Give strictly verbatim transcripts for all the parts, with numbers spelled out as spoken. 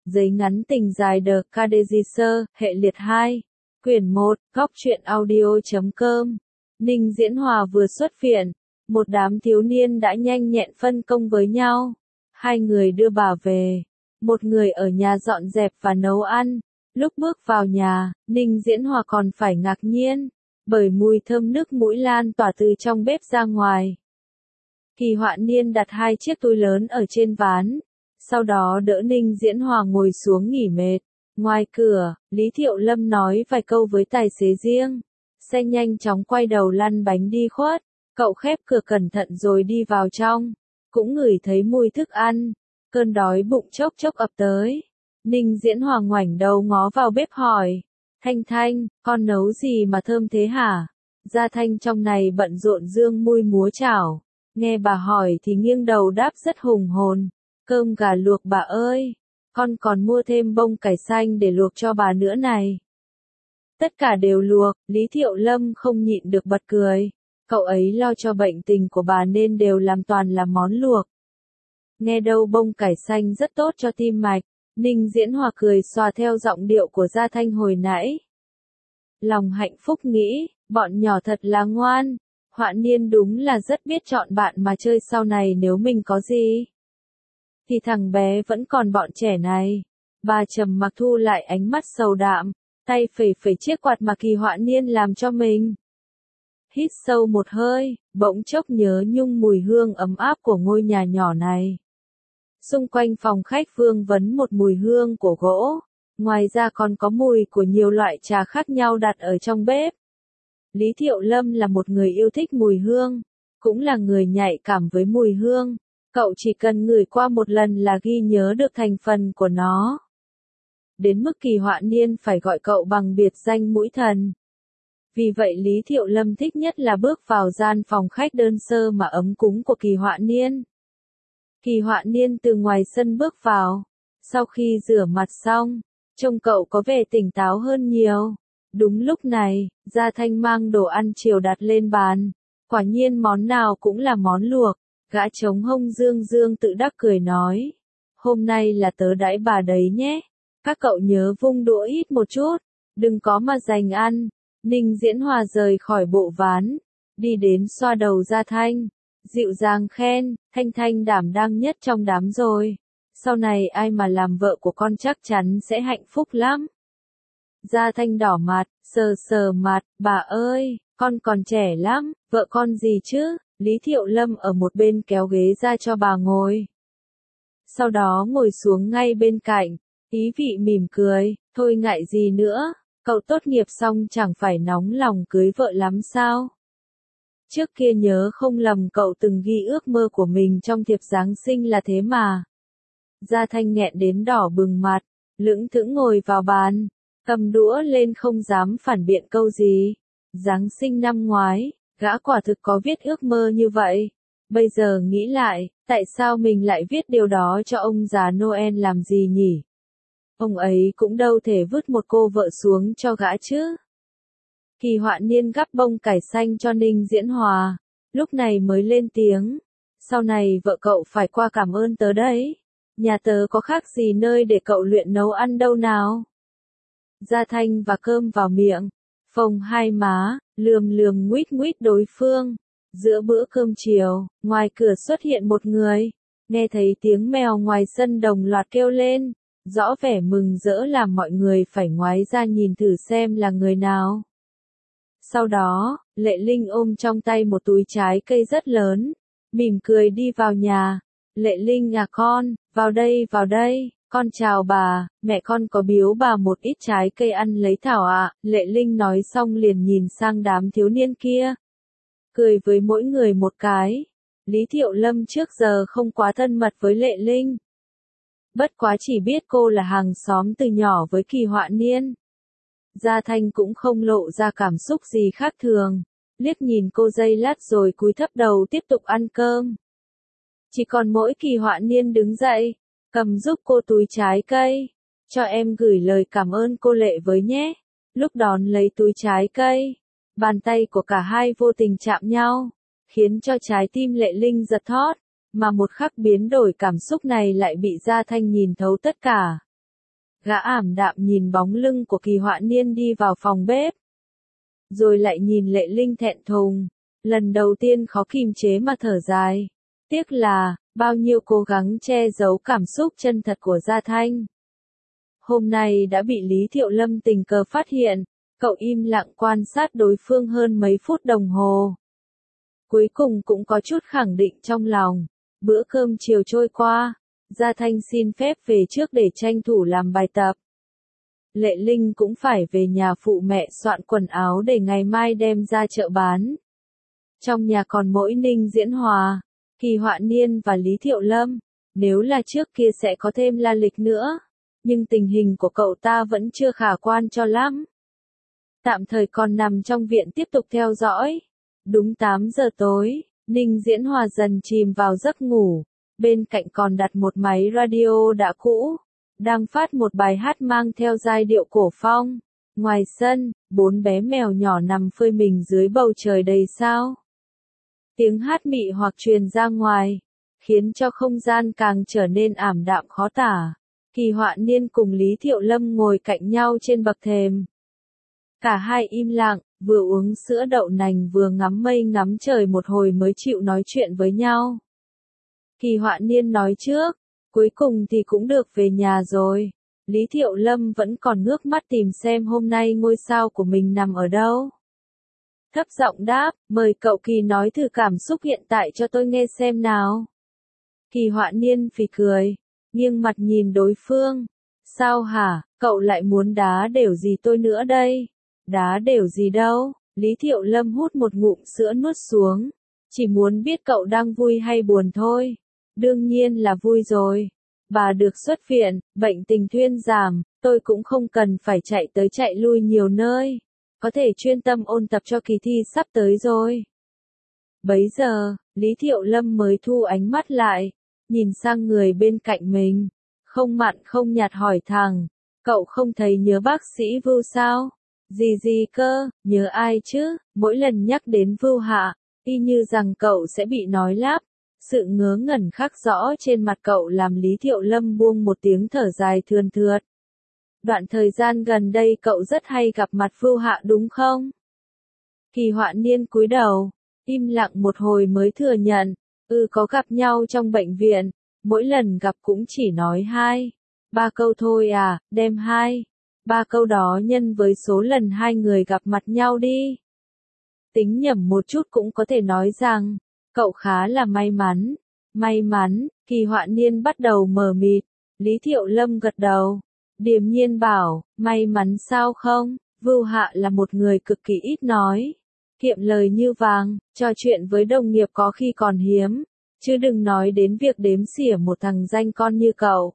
Giấy ngắn tình dài The Cadegisser, hệ liệt hai. Quyển một, góc truyện audio.com. Ninh Diễn Hòa vừa xuất viện, một đám thiếu niên đã nhanh nhẹn phân công với nhau. Hai người đưa bà về, một người ở nhà dọn dẹp và nấu ăn. Lúc bước vào nhà, Ninh Diễn Hòa còn phải ngạc nhiên, bởi mùi thơm nước mũi lan tỏa từ trong bếp ra ngoài. Kỳ Họa Niên đặt hai chiếc túi lớn ở trên ván, sau đó đỡ Ninh Diễn Hòa ngồi xuống nghỉ mệt. Ngoài cửa, Lý Thiệu Lâm nói vài câu với tài xế riêng. Xe nhanh chóng quay đầu lăn bánh đi khuất. Cậu khép cửa cẩn thận rồi đi vào trong. Cũng ngửi thấy mùi thức ăn. Cơn đói bụng chốc chốc ập tới. Ninh Diễn Hòa ngoảnh đầu ngó vào bếp hỏi. Thanh Thanh, con nấu gì mà thơm thế hả? Gia Thanh trong này bận rộn dương mui múa chảo. Nghe bà hỏi thì nghiêng đầu đáp rất hùng hồn. Cơm gà luộc bà ơi. Con còn mua thêm bông cải xanh để luộc cho bà nữa này. Tất cả đều luộc, Lý Thiệu Lâm không nhịn được bật cười. Cậu ấy lo cho bệnh tình của bà nên đều làm toàn là món luộc. Nghe đâu bông cải xanh rất tốt cho tim mạch. Ninh Diễn Hòa cười xòa theo giọng điệu của Gia Thanh hồi nãy. Lòng hạnh phúc nghĩ, bọn nhỏ thật là ngoan. Họa Niên đúng là rất biết chọn bạn mà chơi sau này nếu mình có gì. Thì thằng bé vẫn còn bọn trẻ này. Bà trầm mặc thu lại ánh mắt sầu đạm, tay phẩy phẩy chiếc quạt mà Kỳ Họa Niên làm cho mình. Hít sâu một hơi, bỗng chốc nhớ nhung mùi hương ấm áp của ngôi nhà nhỏ này. Xung quanh phòng khách vương vấn một mùi hương của gỗ, ngoài ra còn có mùi của nhiều loại trà khác nhau đặt ở trong bếp. Lý Thiệu Lâm là một người yêu thích mùi hương, cũng là người nhạy cảm với mùi hương. Cậu chỉ cần ngửi qua một lần là ghi nhớ được thành phần của nó. Đến mức Kỳ Họa Niên phải gọi cậu bằng biệt danh mũi thần. Vì vậy Lý Thiệu Lâm thích nhất là bước vào gian phòng khách đơn sơ mà ấm cúng của Kỳ Họa Niên. Kỳ Họa Niên từ ngoài sân bước vào. Sau khi rửa mặt xong, trông cậu có vẻ tỉnh táo hơn nhiều. Đúng lúc này, Gia Thanh mang đồ ăn chiều đặt lên bàn. Quả nhiên món nào cũng là món luộc. Gã trống hông dương dương tự đắc cười nói. Hôm nay là tớ đãi bà đấy nhé. Các cậu nhớ vung đũa ít một chút. Đừng có mà giành ăn. Ninh Diễn Hòa rời khỏi bộ ván. Đi đến xoa đầu Gia Thanh. Dịu dàng khen. Thanh Thanh đảm đang nhất trong đám rồi. Sau này ai mà làm vợ của con chắc chắn sẽ hạnh phúc lắm. Gia Thanh đỏ mặt, sờ sờ mặt. Bà ơi, con còn trẻ lắm. Vợ con gì chứ? Lý Thiệu Lâm ở một bên kéo ghế ra cho bà ngồi. Sau đó ngồi xuống ngay bên cạnh, ý vị mỉm cười, thôi ngại gì nữa, cậu tốt nghiệp xong chẳng phải nóng lòng cưới vợ lắm sao? Trước kia nhớ không lầm cậu từng ghi ước mơ của mình trong thiệp Giáng sinh là thế mà. Gia Thanh nghẹn đến đỏ bừng mặt, lững thững ngồi vào bàn, cầm đũa lên không dám phản biện câu gì. Giáng sinh năm ngoái, gã quả thực có viết ước mơ như vậy. Bây giờ nghĩ lại, tại sao mình lại viết điều đó cho ông già Noel làm gì nhỉ? Ông ấy cũng đâu thể vứt một cô vợ xuống cho gã chứ. Kỳ Họa Niên gắp bông cải xanh cho Ninh Diễn Hòa, lúc này mới lên tiếng. Sau này vợ cậu phải qua cảm ơn tớ đấy. Nhà tớ có khác gì nơi để cậu luyện nấu ăn đâu nào. Gia Thanh và cơm vào miệng, phồng hai má, lườm lườm nguýt nguýt đối phương. Giữa bữa cơm chiều, ngoài cửa xuất hiện một người. Nghe thấy tiếng mèo ngoài sân đồng loạt kêu lên, rõ vẻ mừng rỡ làm mọi người phải ngoái ra nhìn thử xem là người nào. Sau đó, Lệ Linh ôm trong tay một túi trái cây rất lớn, mỉm cười đi vào nhà. Lệ Linh à con, vào đây vào đây. Con chào bà, mẹ con có biếu bà một ít trái cây ăn lấy thảo ạ. Lệ Linh nói xong liền nhìn sang đám thiếu niên kia. Cười với mỗi người một cái. Lý Thiệu Lâm trước giờ không quá thân mật với Lệ Linh. Bất quá chỉ biết cô là hàng xóm từ nhỏ với Kỳ Họa Niên. Gia Thanh cũng không lộ ra cảm xúc gì khác thường. Liếc nhìn cô giây lát rồi cúi thấp đầu tiếp tục ăn cơm. Chỉ còn mỗi Kỳ Họa Niên đứng dậy, cầm giúp cô túi trái cây. Cho em gửi lời cảm ơn cô Lệ với nhé. Lúc đón lấy túi trái cây, bàn tay của cả hai vô tình chạm nhau, khiến cho trái tim Lệ Linh giật thót, mà một khắc biến đổi cảm xúc này lại bị Gia Thanh nhìn thấu tất cả. Gã ảm đạm nhìn bóng lưng của Kỳ Họa Niên đi vào phòng bếp. Rồi lại nhìn Lệ Linh thẹn thùng. Lần đầu tiên khó kìm chế mà thở dài. Tiếc là, bao nhiêu cố gắng che giấu cảm xúc chân thật của Gia Thanh. Hôm nay đã bị Lý Thiệu Lâm tình cờ phát hiện, cậu im lặng quan sát đối phương hơn mấy phút đồng hồ. Cuối cùng cũng có chút khẳng định trong lòng. Bữa cơm chiều trôi qua, Gia Thanh xin phép về trước để tranh thủ làm bài tập. Lệ Linh cũng phải về nhà phụ mẹ soạn quần áo để ngày mai đem ra chợ bán. Trong nhà còn mỗi Ninh Diễn Hòa, Kỳ Họa Niên và Lý Thiệu Lâm. Nếu là trước kia sẽ có thêm La Lịch nữa. Nhưng tình hình của cậu ta vẫn chưa khả quan cho lắm. Tạm thời còn nằm trong viện tiếp tục theo dõi. Đúng tám giờ tối, Ninh Diễn Hòa dần chìm vào giấc ngủ. Bên cạnh còn đặt một máy radio đã cũ. Đang phát một bài hát mang theo giai điệu cổ phong. Ngoài sân, bốn bé mèo nhỏ nằm phơi mình dưới bầu trời đầy sao. Tiếng hát mị hoặc truyền ra ngoài, khiến cho không gian càng trở nên ảm đạm khó tả. Kỳ Họa Niên cùng Lý Thiệu Lâm ngồi cạnh nhau trên bậc thềm. Cả hai im lặng, vừa uống sữa đậu nành vừa ngắm mây ngắm trời một hồi mới chịu nói chuyện với nhau. Kỳ Họa Niên nói trước, cuối cùng thì cũng được về nhà rồi. Lý Thiệu Lâm vẫn còn ngước mắt tìm xem hôm nay ngôi sao của mình nằm ở đâu. Thấp giọng đáp, mời cậu Kỳ nói thử cảm xúc hiện tại cho tôi nghe xem nào. Kỳ Họa Niên phì cười, nghiêng mặt nhìn đối phương. Sao hả, cậu lại muốn đá đều gì tôi nữa đây? Đá đều gì đâu? Lý Thiệu Lâm hút một ngụm sữa nuốt xuống. Chỉ muốn biết cậu đang vui hay buồn thôi. Đương nhiên là vui rồi. Bà được xuất viện, bệnh tình thuyên giảm, tôi cũng không cần phải chạy tới chạy lui nhiều nơi. Có thể chuyên tâm ôn tập cho kỳ thi sắp tới rồi. Bấy giờ, Lý Thiệu Lâm mới thu ánh mắt lại, nhìn sang người bên cạnh mình. Không mặn không nhạt hỏi thẳng, cậu không thấy nhớ bác sĩ Vưu sao? Gì gì cơ, nhớ ai chứ? Mỗi lần nhắc đến Vưu Hạ, y như rằng cậu sẽ bị nói lắp. Sự ngớ ngẩn khắc rõ trên mặt cậu làm Lý Thiệu Lâm buông một tiếng thở dài thườn thượt. Đoạn thời gian gần đây cậu rất hay gặp mặt Vưu Hạ đúng không? Kỳ Họa Niên cúi đầu, im lặng một hồi mới thừa nhận, ừ có gặp nhau trong bệnh viện, mỗi lần gặp cũng chỉ nói hai, ba câu thôi à, đem hai, ba câu đó nhân với số lần hai người gặp mặt nhau đi. Tính nhẩm một chút cũng có thể nói rằng, cậu khá là may mắn. May mắn, Kỳ Họa Niên bắt đầu mờ mịt, Lý Thiệu Lâm gật đầu. Điềm nhiên bảo, may mắn sao không? Vưu Hạ là một người cực kỳ ít nói, kiệm lời như vàng, trò chuyện với đồng nghiệp có khi còn hiếm, chứ đừng nói đến việc đếm xỉa một thằng danh con như cậu.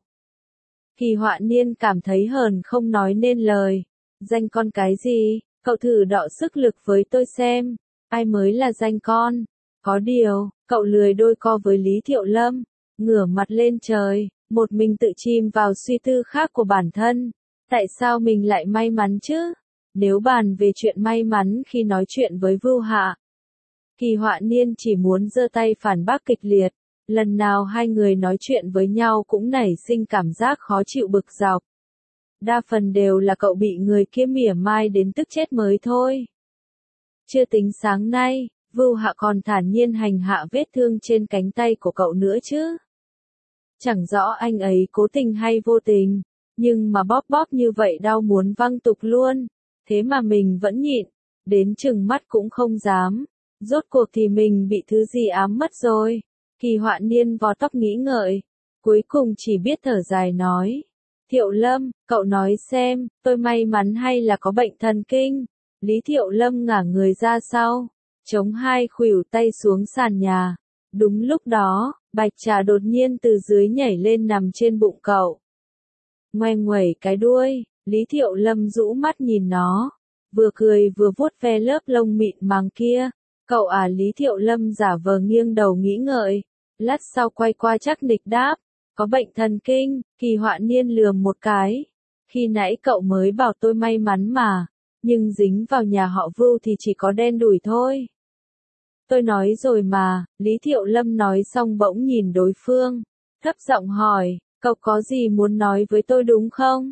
Kỳ Họa Niên cảm thấy hờn không nói nên lời. Danh con cái gì? Cậu thử đọ sức lực với tôi xem, ai mới là danh con? Có điều, cậu lười đôi co với Lý Thiệu Lâm, ngửa mặt lên trời, một mình tự chìm vào suy tư khác của bản thân. Tại sao mình lại may mắn chứ? Nếu bàn về chuyện may mắn khi nói chuyện với Vưu Hạ, Kỳ Họa Niên chỉ muốn giơ tay phản bác kịch liệt. Lần nào hai người nói chuyện với nhau cũng nảy sinh cảm giác khó chịu bực dọc. Đa phần đều là cậu bị người kia mỉa mai đến tức chết mới thôi. Chưa tính sáng nay, Vưu Hạ còn thản nhiên hành hạ vết thương trên cánh tay của cậu nữa chứ. Chẳng rõ anh ấy cố tình hay vô tình, nhưng mà bóp bóp như vậy đau muốn văng tục luôn. Thế mà mình vẫn nhịn, đến chừng mắt cũng không dám. Rốt cuộc thì mình bị thứ gì ám mất rồi. Kỳ Họa Niên vò tóc nghĩ ngợi, cuối cùng chỉ biết thở dài nói. Thiệu Lâm, cậu nói xem, tôi may mắn hay là có bệnh thần kinh? Lý Thiệu Lâm ngả người ra sau, chống hai khuỷu tay xuống sàn nhà. Đúng lúc đó, Bạch Trà đột nhiên từ dưới nhảy lên nằm trên bụng cậu. Ngoe nguẩy cái đuôi, Lý Thiệu Lâm rũ mắt nhìn nó, vừa cười vừa vuốt ve lớp lông mịn màng kia. Cậu à, Lý Thiệu Lâm giả vờ nghiêng đầu nghĩ ngợi, lát sau quay qua chắc nịch đáp, có bệnh thần kinh. Kỳ Họa Niên lườm một cái, khi nãy cậu mới bảo tôi may mắn mà, nhưng dính vào nhà họ Vưu thì chỉ có đen đủi thôi. Tôi nói rồi mà, Lý Thiệu Lâm nói xong bỗng nhìn đối phương, thấp giọng hỏi, cậu có gì muốn nói với tôi đúng không?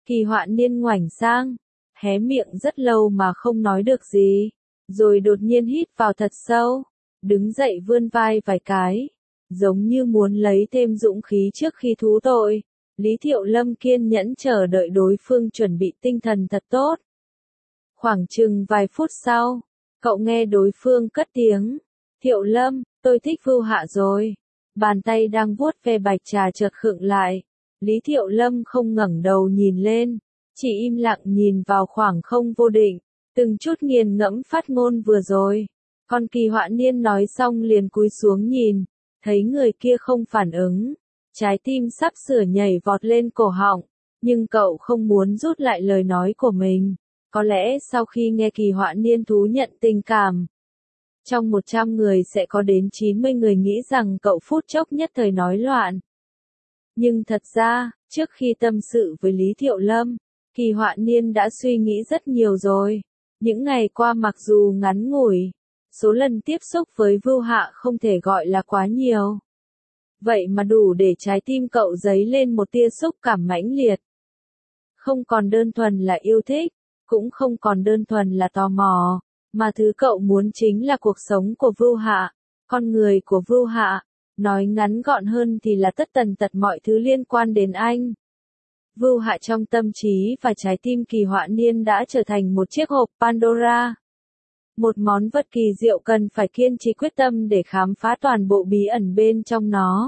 Kỳ Họa Niên ngoảnh sang, hé miệng rất lâu mà không nói được gì, rồi đột nhiên hít vào thật sâu, đứng dậy vươn vai vài cái, giống như muốn lấy thêm dũng khí trước khi thú tội. Lý Thiệu Lâm kiên nhẫn chờ đợi đối phương chuẩn bị tinh thần thật tốt. Khoảng chừng vài phút sau, cậu nghe đối phương cất tiếng, Thiệu Lâm, tôi thích Vưu Hạ rồi. Bàn tay đang vuốt ve bạch trà chợt khựng lại. Lý Thiệu Lâm không ngẩng đầu nhìn lên, chỉ im lặng nhìn vào khoảng không vô định, từng chút nghiền ngẫm phát ngôn vừa rồi. Còn Kỳ Họa Niên nói xong liền cúi xuống nhìn, thấy người kia không phản ứng, trái tim sắp sửa nhảy vọt lên cổ họng, nhưng cậu không muốn rút lại lời nói của mình. Có lẽ sau khi nghe Kỳ Họa Niên thú nhận tình cảm, trong một trăm người sẽ có đến chín mươi người nghĩ rằng cậu phút chốc nhất thời nói loạn. Nhưng thật ra, trước khi tâm sự với Lý Thiệu Lâm, Kỳ Họa Niên đã suy nghĩ rất nhiều rồi. Những ngày qua mặc dù ngắn ngủi, số lần tiếp xúc với Vưu Hạ không thể gọi là quá nhiều. Vậy mà đủ để trái tim cậu dấy lên một tia xúc cảm mãnh liệt. Không còn đơn thuần là yêu thích, cũng không còn đơn thuần là tò mò, mà thứ cậu muốn chính là cuộc sống của Vưu Hạ, con người của Vưu Hạ, nói ngắn gọn hơn thì là tất tần tật mọi thứ liên quan đến anh. Vưu Hạ trong tâm trí và trái tim Kỳ Họa Niên đã trở thành một chiếc hộp Pandora. Một món vật kỳ diệu cần phải kiên trì quyết tâm để khám phá toàn bộ bí ẩn bên trong nó.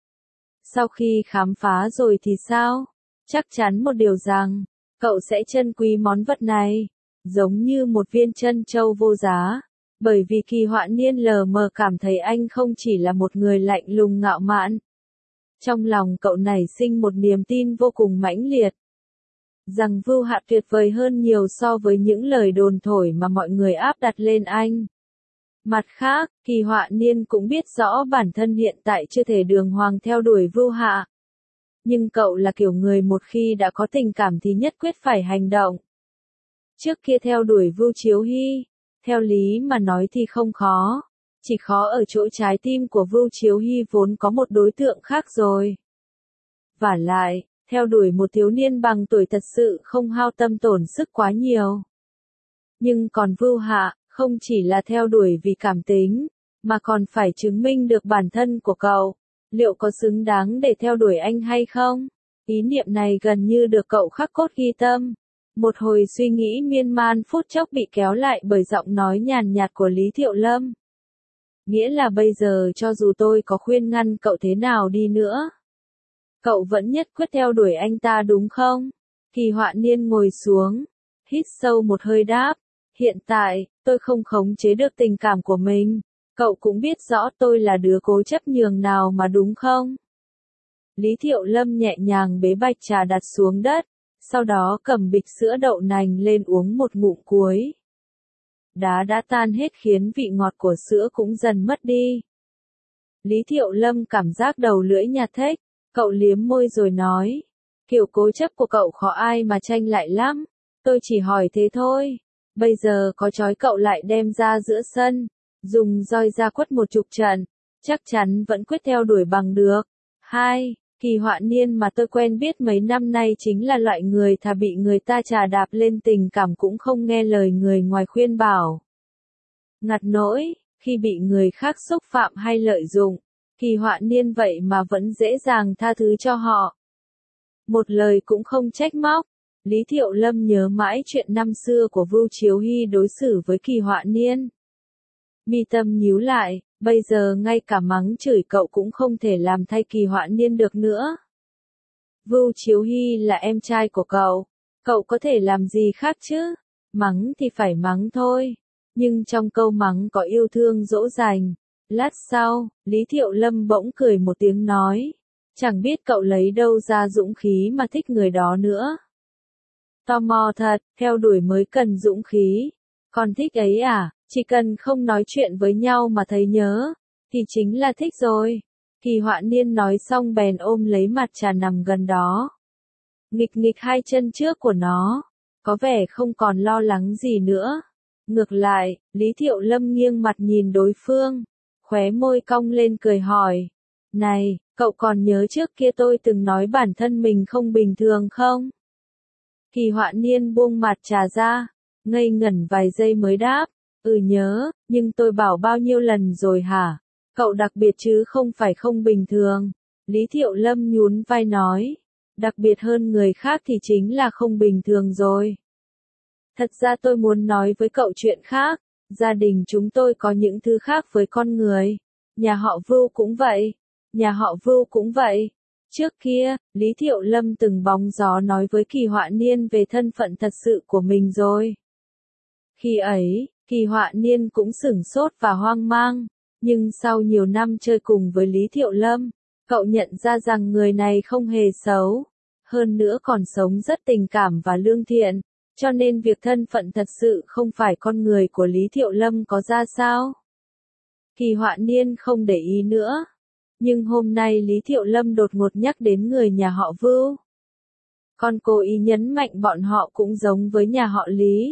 Sau khi khám phá rồi thì sao? Chắc chắn một điều rằng, cậu sẽ trân quý món vật này, giống như một viên trân châu vô giá, bởi vì Kỳ Họa Niên lờ mờ cảm thấy anh không chỉ là một người lạnh lùng ngạo mạn. Trong lòng cậu nảy sinh một niềm tin vô cùng mãnh liệt, rằng Vưu Hạ tuyệt vời hơn nhiều so với những lời đồn thổi mà mọi người áp đặt lên anh. Mặt khác, Kỳ Họa Niên cũng biết rõ bản thân hiện tại chưa thể đường hoàng theo đuổi Vưu Hạ. Nhưng cậu là kiểu người một khi đã có tình cảm thì nhất quyết phải hành động. Trước kia theo đuổi Vưu Chiếu Hy, theo lý mà nói thì không khó, chỉ khó ở chỗ trái tim của Vưu Chiếu Hy vốn có một đối tượng khác rồi. Vả lại, theo đuổi một thiếu niên bằng tuổi thật sự không hao tâm tổn sức quá nhiều. Nhưng còn Vưu Hạ, không chỉ là theo đuổi vì cảm tính, mà còn phải chứng minh được bản thân của cậu, liệu có xứng đáng để theo đuổi anh hay không? Ý niệm này gần như được cậu khắc cốt ghi tâm. Một hồi suy nghĩ miên man phút chốc bị kéo lại bởi giọng nói nhàn nhạt của Lý Thiệu Lâm. Nghĩa là bây giờ cho dù tôi có khuyên ngăn cậu thế nào đi nữa, cậu vẫn nhất quyết theo đuổi anh ta đúng không? Kỳ Họa Niên ngồi xuống, hít sâu một hơi đáp, hiện tại, tôi không khống chế được tình cảm của mình, cậu cũng biết rõ tôi là đứa cố chấp nhường nào mà đúng không? Lý Thiệu Lâm nhẹ nhàng bế bạch trà đặt xuống đất, sau đó cầm bịch sữa đậu nành lên uống một ngụm cuối. Đá đã tan hết khiến vị ngọt của sữa cũng dần mất đi. Lý Thiệu Lâm cảm giác đầu lưỡi nhạt thếch, cậu liếm môi rồi nói, kiểu cố chấp của cậu khó ai mà tranh lại lắm, tôi chỉ hỏi thế thôi, bây giờ có trói cậu lại đem ra giữa sân, dùng roi ra quất một chục trận, chắc chắn vẫn quyết theo đuổi bằng được. Hai, Kỳ Họa Niên mà tôi quen biết mấy năm nay chính là loại người thà bị người ta chà đạp lên tình cảm cũng không nghe lời người ngoài khuyên bảo. Ngặt nỗi, khi bị người khác xúc phạm hay lợi dụng, Kỳ Họa Niên vậy mà vẫn dễ dàng tha thứ cho họ. Một lời cũng không trách móc. Lý Thiệu Lâm nhớ mãi chuyện năm xưa của Vưu Chiếu Hy đối xử với Kỳ Họa Niên. Mi tâm nhíu lại, bây giờ ngay cả mắng chửi cậu cũng không thể làm thay Kỳ Họa Niên được nữa. Vưu Chiếu Hy là em trai của cậu, cậu có thể làm gì khác chứ? Mắng thì phải mắng thôi, nhưng trong câu mắng có yêu thương dỗ dành. Lát sau, Lý Thiệu Lâm bỗng cười một tiếng nói, chẳng biết cậu lấy đâu ra dũng khí mà thích người đó nữa. Tò mò thật, theo đuổi mới cần dũng khí. Còn thích ấy à, chỉ cần không nói chuyện với nhau mà thấy nhớ, thì chính là thích rồi. Kỳ Họa Niên nói xong bèn ôm lấy mặt trà nằm gần đó. Nghịch nghịch hai chân trước của nó, có vẻ không còn lo lắng gì nữa. Ngược lại, Lý Thiệu Lâm nghiêng mặt nhìn đối phương, khóe môi cong lên cười hỏi. Này, cậu còn nhớ trước kia tôi từng nói bản thân mình không bình thường không? Kỳ Họa Niên buông mặt trà ra, ngây ngẩn vài giây mới đáp, ừ nhớ, nhưng tôi bảo bao nhiêu lần rồi hả? Cậu đặc biệt chứ không phải không bình thường. Lý Thiệu Lâm nhún vai nói, đặc biệt hơn người khác thì chính là không bình thường rồi. Thật ra tôi muốn nói với cậu chuyện khác, gia đình chúng tôi có những thứ khác với con người. Nhà họ Vưu cũng vậy, nhà họ Vưu cũng vậy. Trước kia, Lý Thiệu Lâm từng bóng gió nói với Kỳ Họa Niên về thân phận thật sự của mình rồi. Khi ấy, Kỳ Họa Niên cũng sửng sốt và hoang mang, nhưng sau nhiều năm chơi cùng với Lý Thiệu Lâm, cậu nhận ra rằng người này không hề xấu, hơn nữa còn sống rất tình cảm và lương thiện, cho nên việc thân phận thật sự không phải con người của Lý Thiệu Lâm có ra sao. Kỳ Họa Niên không để ý nữa, nhưng hôm nay Lý Thiệu Lâm đột ngột nhắc đến người nhà họ Vưu. Còn cố ý nhấn mạnh bọn họ cũng giống với nhà họ Lý.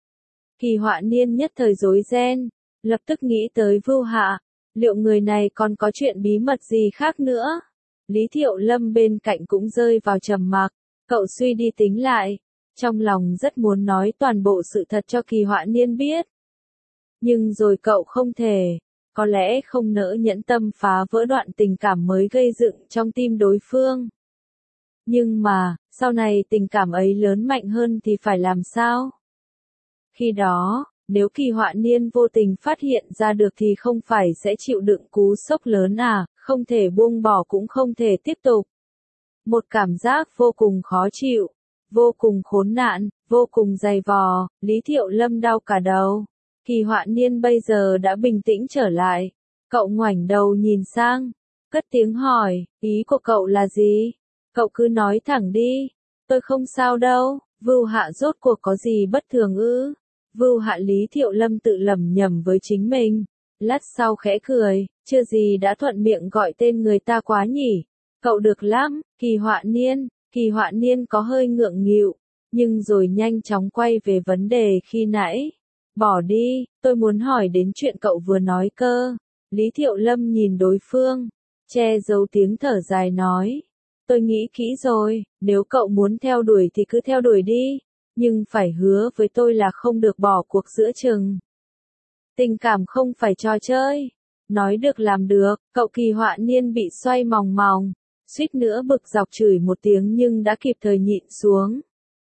Kỳ Họa Niên nhất thời rối ren, lập tức nghĩ tới Vưu Hạ, liệu người này còn có chuyện bí mật gì khác nữa? Lý Thiệu Lâm bên cạnh cũng rơi vào trầm mặc, cậu suy đi tính lại, trong lòng rất muốn nói toàn bộ sự thật cho Kỳ Họa Niên biết. Nhưng rồi cậu không thể, có lẽ không nỡ nhẫn tâm phá vỡ đoạn tình cảm mới gây dựng trong tim đối phương. Nhưng mà, sau này tình cảm ấy lớn mạnh hơn thì phải làm sao? Khi đó, nếu Kỳ Họa Niên vô tình phát hiện ra được thì không phải sẽ chịu đựng cú sốc lớn à, không thể buông bỏ cũng không thể tiếp tục. Một cảm giác vô cùng khó chịu, vô cùng khốn nạn, vô cùng dày vò, Lý Thiệu Lâm đau cả đầu. Kỳ Họa Niên bây giờ đã bình tĩnh trở lại, cậu ngoảnh đầu nhìn sang, cất tiếng hỏi, ý của cậu là gì? Cậu cứ nói thẳng đi, tôi không sao đâu, Vưu Hạ rốt cuộc có gì bất thường ư? Vưu Hạ Lý Thiệu Lâm tự lẩm nhẩm với chính mình, lát sau khẽ cười, chưa gì đã thuận miệng gọi tên người ta quá nhỉ, cậu được lắm, Kỳ Họa Niên, Kỳ Họa Niên có hơi ngượng nghịu, nhưng rồi nhanh chóng quay về vấn đề khi nãy, bỏ đi, tôi muốn hỏi đến chuyện cậu vừa nói cơ. Lý Thiệu Lâm nhìn đối phương, che giấu tiếng thở dài nói, tôi nghĩ kỹ rồi, nếu cậu muốn theo đuổi thì cứ theo đuổi đi. Nhưng phải hứa với tôi là không được bỏ cuộc giữa chừng. Tình cảm không phải trò chơi. Nói được làm được, cậu Kỳ Họa Niên bị xoay mòng mòng, suýt nữa bực dọc chửi một tiếng nhưng đã kịp thời nhịn xuống.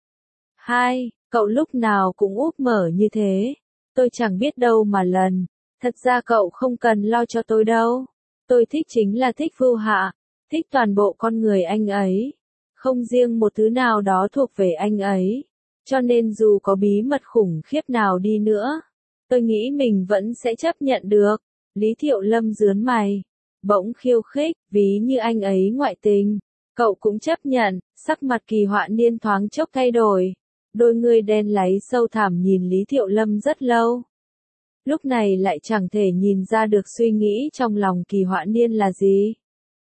Hai, cậu lúc nào cũng úp mở như thế. Tôi chẳng biết đâu mà lần. Thật ra cậu không cần lo cho tôi đâu. Tôi thích chính là thích Vưu Hạ, thích toàn bộ con người anh ấy. Không riêng một thứ nào đó thuộc về anh ấy. Cho nên dù có bí mật khủng khiếp nào đi nữa, tôi nghĩ mình vẫn sẽ chấp nhận được. Lý Thiệu Lâm rướn mày, bỗng khiêu khích, ví như anh ấy ngoại tình, cậu cũng chấp nhận. Sắc mặt Kỳ Họa Niên thoáng chốc thay đổi, đôi người đen láy sâu thẳm nhìn Lý Thiệu Lâm rất lâu. Lúc này lại chẳng thể nhìn ra được suy nghĩ trong lòng Kỳ Họa Niên là gì.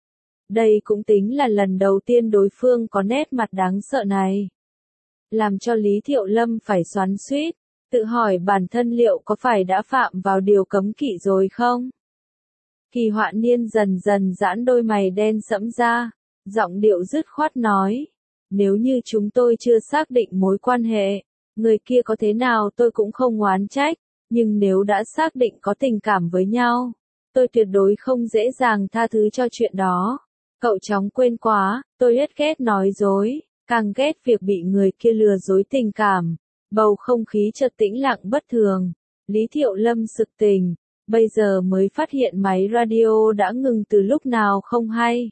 Đây cũng tính là lần đầu tiên đối phương có nét mặt đáng sợ này. Làm cho Lý Thiệu Lâm phải xoắn xuýt, tự hỏi bản thân liệu có phải đã phạm vào điều cấm kỵ rồi không? Kỳ Họa Niên dần dần giãn đôi mày đen sẫm ra, giọng điệu dứt khoát nói, nếu như chúng tôi chưa xác định mối quan hệ, người kia có thế nào tôi cũng không oán trách, nhưng nếu đã xác định có tình cảm với nhau, tôi tuyệt đối không dễ dàng tha thứ cho chuyện đó. Cậu chóng quên quá, tôi rất ghét nói dối. Càng ghét việc bị người kia lừa dối tình cảm. Bầu không khí chợt tĩnh lặng bất thường. Lý Thiệu Lâm sực tỉnh, bây giờ mới phát hiện máy radio đã ngừng từ lúc nào không hay.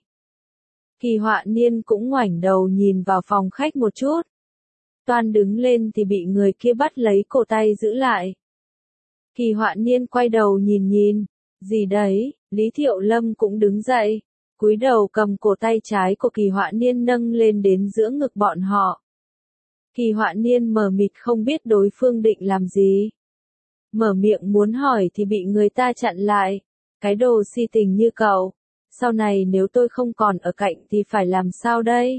Kỳ Họa Niên cũng ngoảnh đầu nhìn vào phòng khách một chút. Toan đứng lên thì bị người kia bắt lấy cổ tay giữ lại. Kỳ Họa Niên quay đầu nhìn nhìn, gì đấy, Lý Thiệu Lâm cũng đứng dậy. Cúi đầu cầm cổ tay trái của Kỳ Họa Niên nâng lên đến giữa ngực bọn họ. Kỳ Họa Niên mờ mịt không biết đối phương định làm gì. Mở miệng muốn hỏi thì bị người ta chặn lại. Cái đồ si tình như cậu. Sau này nếu tôi không còn ở cạnh thì phải làm sao đây?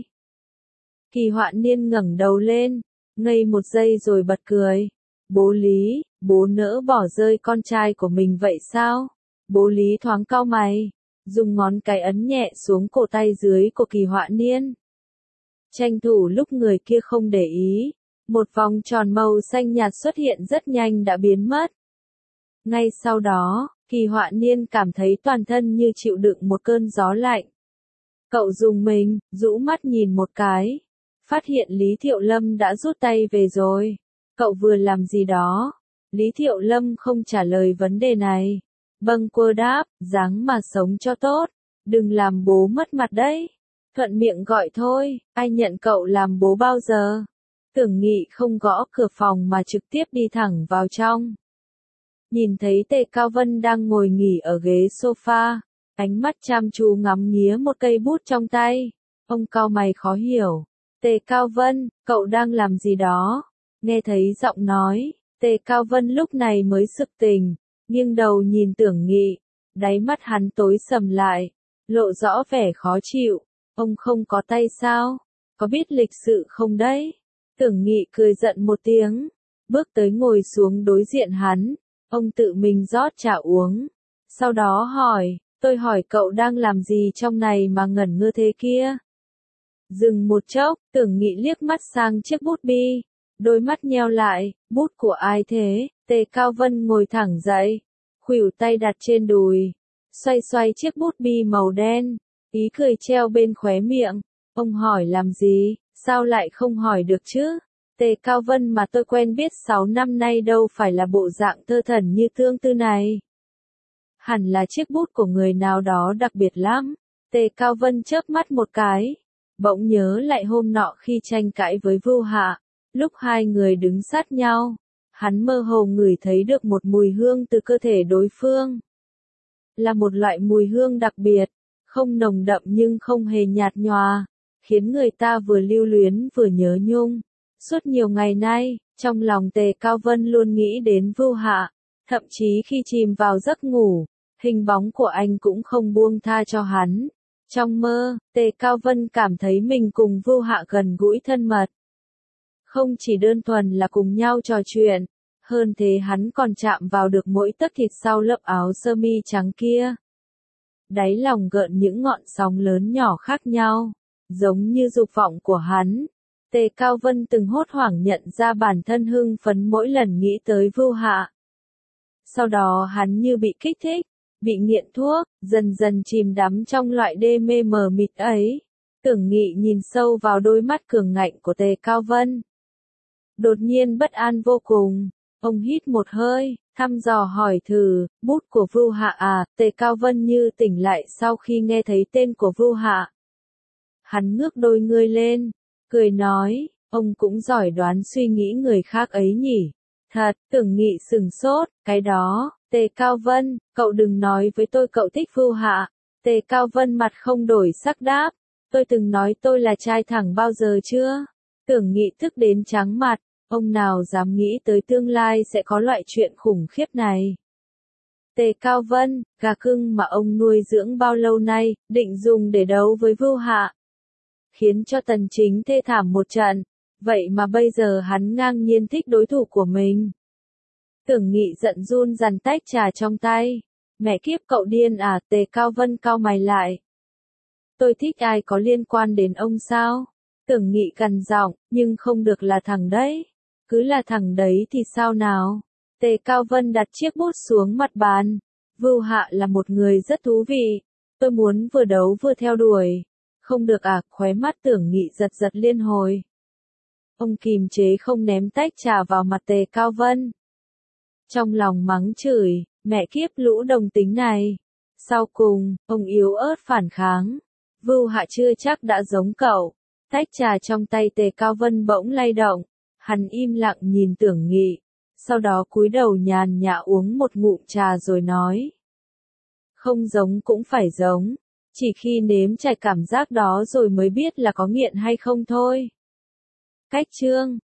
Kỳ Họa Niên ngẩng đầu lên, ngây một giây rồi bật cười. Bố Lý, bố nỡ bỏ rơi con trai của mình vậy sao? Bố Lý thoáng cau mày, dùng ngón cái ấn nhẹ xuống cổ tay dưới của Kỳ Họa Niên. Tranh thủ lúc người kia không để ý, một vòng tròn màu xanh nhạt xuất hiện rất nhanh đã biến mất. Ngay sau đó, Kỳ Họa Niên cảm thấy toàn thân như chịu đựng một cơn gió lạnh. Cậu rùng mình, rũ mắt nhìn một cái, phát hiện Lý Thiệu Lâm đã rút tay về rồi. Cậu vừa làm gì đó? Lý Thiệu Lâm không trả lời vấn đề này. Bâng quơ đáp, dáng mà sống cho tốt, đừng làm bố mất mặt đấy. Thuận miệng gọi thôi, ai nhận cậu làm bố bao giờ? Tưởng Nghị không gõ cửa phòng mà trực tiếp đi thẳng vào trong. Nhìn thấy Tề Cao Vân đang ngồi nghỉ ở ghế sofa, ánh mắt chăm chú ngắm nghía một cây bút trong tay. Ông cau mày khó hiểu. Tề Cao Vân, cậu đang làm gì đó? Nghe thấy giọng nói, Tề Cao Vân lúc này mới sực tỉnh, nghiêng đầu nhìn Tưởng Nghị, đáy mắt hắn tối sầm lại, lộ rõ vẻ khó chịu. Ông không có tay sao? Có biết lịch sự không đấy? Tưởng Nghị cười giận một tiếng, bước tới ngồi xuống đối diện hắn. Ông tự mình rót trà uống, sau đó hỏi, tôi hỏi cậu đang làm gì trong này mà ngẩn ngơ thế kia? Dừng một chốc, Tưởng Nghị liếc mắt sang chiếc bút bi, đôi mắt nheo lại, bút của ai thế? Tề Cao Vân ngồi thẳng dậy, khuỷu tay đặt trên đùi, xoay xoay chiếc bút bi màu đen, ý cười treo bên khóe miệng. Ông hỏi làm gì, sao lại không hỏi được chứ? Tề Cao Vân mà tôi quen biết sáu năm nay đâu phải là bộ dạng thơ thẩn như Tương Tư này. Hẳn là chiếc bút của người nào đó đặc biệt lắm. Tề Cao Vân chớp mắt một cái, bỗng nhớ lại hôm nọ khi tranh cãi với Vưu Hạ, lúc hai người đứng sát nhau, hắn mơ hồ ngửi thấy được một mùi hương từ cơ thể đối phương. Là một loại mùi hương đặc biệt, không nồng đậm nhưng không hề nhạt nhòa, khiến người ta vừa lưu luyến vừa nhớ nhung. Suốt nhiều ngày nay, trong lòng Tề Cao Vân luôn nghĩ đến Vưu Hạ, thậm chí khi chìm vào giấc ngủ, hình bóng của anh cũng không buông tha cho hắn. Trong mơ, Tề Cao Vân cảm thấy mình cùng Vưu Hạ gần gũi thân mật. Không chỉ đơn thuần là cùng nhau trò chuyện, hơn thế hắn còn chạm vào được mỗi tấc thịt sau lớp áo sơ mi trắng kia. Đáy lòng gợn những ngọn sóng lớn nhỏ khác nhau, giống như dục vọng của hắn. Tề Cao Vân từng hốt hoảng nhận ra bản thân hưng phấn mỗi lần nghĩ tới Vưu Hạ. Sau đó hắn như bị kích thích, bị nghiện thuốc, dần dần chìm đắm trong loại đê mê mờ mịt ấy. Tưởng Nghị nhìn sâu vào đôi mắt cường ngạnh của Tề Cao Vân. Đột nhiên bất an vô cùng, ông hít một hơi, thăm dò hỏi thử, bút của Vưu Hạ à? Tề Cao Vân như tỉnh lại sau khi nghe thấy tên của Vưu Hạ. Hắn ngước đôi ngươi lên, cười nói, ông cũng giỏi đoán suy nghĩ người khác ấy nhỉ. Thật, Tưởng Nghị sừng sốt, cái đó, Tề Cao Vân, cậu đừng nói với tôi cậu thích Vưu Hạ. Tề Cao Vân mặt không đổi sắc đáp, tôi từng nói tôi là trai thẳng bao giờ chưa? Tưởng Nghị tức đến trắng mặt, ông nào dám nghĩ tới tương lai sẽ có loại chuyện khủng khiếp này. Tề Cao Vân, gà cưng mà ông nuôi dưỡng bao lâu nay, định dùng để đấu với Vưu Hạ. Khiến cho Tần Chính thê thảm một trận, vậy mà bây giờ hắn ngang nhiên thích đối thủ của mình. Tưởng Nghị giận run rằn tách trà trong tay. Mẹ kiếp cậu điên à? Tề Cao Vân cau mày lại. Tôi thích ai có liên quan đến ông sao? Tưởng Nghị gằn giọng, nhưng không được là thằng đấy. Cứ là thằng đấy thì sao nào? Tề Cao Vân đặt chiếc bút xuống mặt bàn. Vưu Hạ là một người rất thú vị. Tôi muốn vừa đấu vừa theo đuổi. Không được à? Khóe mắt Tưởng Nghị giật giật liên hồi. Ông kìm chế không ném tách trà vào mặt Tề Cao Vân. Trong lòng mắng chửi, mẹ kiếp lũ đồng tính này. Sau cùng, ông yếu ớt phản kháng. Vưu Hạ chưa chắc đã giống cậu. Tách trà trong tay Tề Cao Vân bỗng lay động. Hắn im lặng nhìn Tưởng Nghị. Sau đó cúi đầu nhàn nhã uống một ngụm trà rồi nói. Không giống cũng phải giống. Chỉ khi nếm trải cảm giác đó rồi mới biết là có nghiện hay không thôi. Cách chương